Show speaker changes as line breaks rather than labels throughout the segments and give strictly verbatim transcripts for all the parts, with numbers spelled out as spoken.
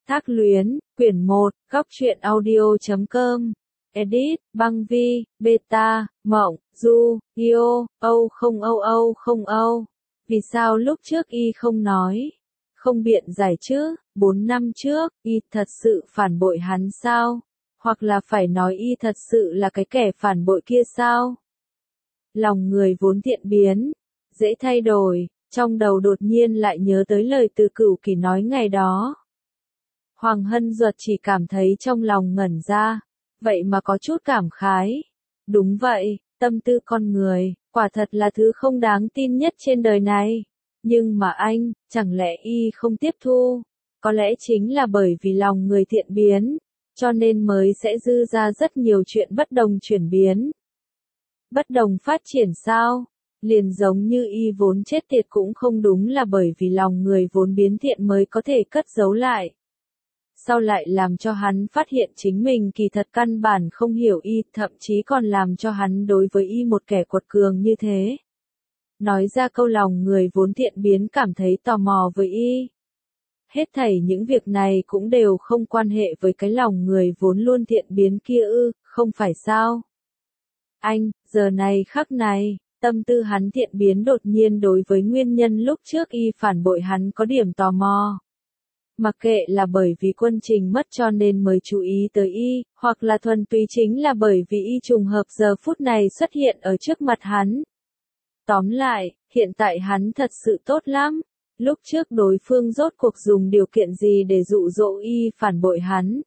Thác Luyến, quyển một, góc truyện audio chấm com. Edit, Băng Vi, Beta, Mộng, Du, Yêu, Âu không Âu Âu không Âu. Vì sao lúc trước y không nói? Không biện giải chứ, bốn năm trước, y thật sự phản bội hắn sao? Hoặc là phải nói y thật sự là cái kẻ phản bội kia sao? Lòng người vốn thiện biến, dễ thay đổi, trong đầu đột nhiên lại nhớ tới lời Từ Cửu Kỳ nói ngày đó. Hoàng Hân Duật chỉ cảm thấy trong lòng ngẩn ra, vậy mà có chút cảm khái. Đúng vậy, tâm tư con người, quả thật là thứ không đáng tin nhất trên đời này. Nhưng mà anh, chẳng lẽ y không tiếp thu? Có lẽ chính là bởi vì lòng người thiện biến, cho nên mới sẽ dư ra rất nhiều chuyện bất đồng chuyển biến. Bất đồng phát triển sao? Liền giống như y vốn chết tiệt cũng không đúng là bởi vì lòng người vốn biến thiện mới có thể cất giấu lại. Sau lại làm cho hắn phát hiện chính mình kỳ thật căn bản không hiểu y, thậm chí còn làm cho hắn đối với y một kẻ quật cường như thế. Nói ra câu lòng người vốn thiện biến cảm thấy tò mò với y. Hết thảy những việc này cũng đều không quan hệ với cái lòng người vốn luôn thiện biến kia ư, không phải sao? Anh, giờ này khắc này, tâm tư hắn thiện biến đột nhiên đối với nguyên nhân lúc trước y phản bội hắn có điểm tò mò. Mặc kệ là bởi vì Quân Trình mất cho nên mới chú ý tới y, hoặc là thuần túy chính là bởi vì y trùng hợp giờ phút này xuất hiện ở trước mặt hắn. Tóm lại, hiện tại hắn thật sự tốt lắm. Lúc trước đối phương rốt cuộc dùng điều kiện gì để dụ dỗ y phản bội hắn?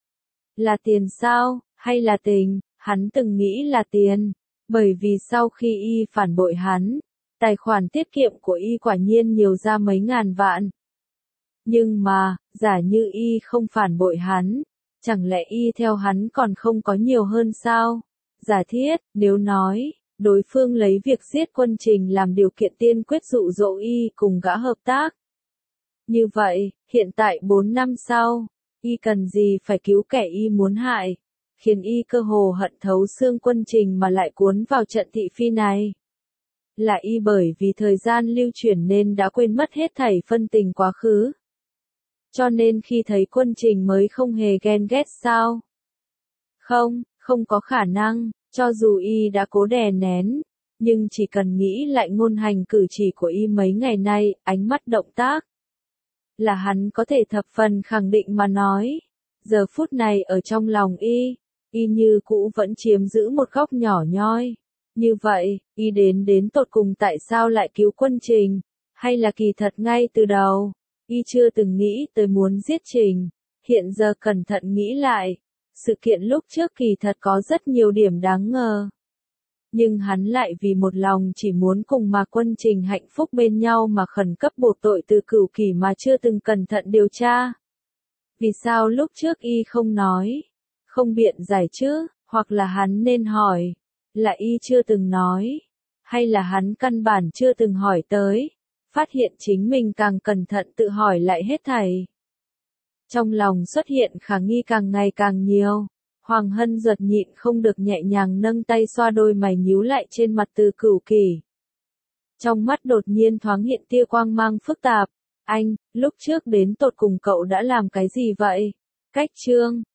Là tiền sao, hay là tình? Hắn từng nghĩ là tiền, bởi vì sau khi y phản bội hắn, tài khoản tiết kiệm của y quả nhiên nhiều ra mấy ngàn vạn. Nhưng mà, giả như y không phản bội hắn, chẳng lẽ y theo hắn còn không có nhiều hơn sao? Giả thiết, nếu nói, đối phương lấy việc giết Quân Trình làm điều kiện tiên quyết dụ dỗ y cùng gã hợp tác. Như vậy, hiện tại bốn năm sau, y cần gì phải cứu kẻ y muốn hại, khiến y cơ hồ hận thấu xương Quân Trình mà lại cuốn vào trận thị phi này. Là y bởi vì thời gian lưu chuyển nên đã quên mất hết thảy phân tình quá khứ. Cho nên khi thấy Quân Trình mới không hề ghen ghét sao? Không, không có khả năng, cho dù y đã cố đè nén, nhưng chỉ cần nghĩ lại ngôn hành cử chỉ của y mấy ngày nay, ánh mắt động tác, là hắn có thể thập phần khẳng định mà nói. Giờ phút này ở trong lòng y, y như cũ vẫn chiếm giữ một góc nhỏ nhoi. Như vậy, y đến đến tột cùng tại sao lại cứu Quân Trình, hay là kỳ thật ngay từ đầu, y chưa từng nghĩ tới muốn giết Trình. Hiện giờ cẩn thận nghĩ lại, sự kiện lúc trước kỳ thật có rất nhiều điểm đáng ngờ. Nhưng hắn lại vì một lòng chỉ muốn cùng mà Quân Trình hạnh phúc bên nhau mà khẩn cấp buộc tội Từ Cửu Kỳ mà chưa từng cẩn thận điều tra. Vì sao lúc trước y không nói, không biện giải chứ, hoặc là hắn nên hỏi, là y chưa từng nói, hay là hắn căn bản chưa từng hỏi tới, phát hiện chính mình càng cẩn thận tự hỏi lại hết thảy. Trong lòng xuất hiện khả nghi càng ngày càng nhiều, Hoàng Hân Duật nhịn không được nhẹ nhàng nâng tay xoa đôi mày nhíu lại trên mặt Từ Cửu Kỳ. Trong mắt đột nhiên thoáng hiện tia quang mang phức tạp, anh, lúc trước đến tột cùng cậu đã làm cái gì vậy? Cách chương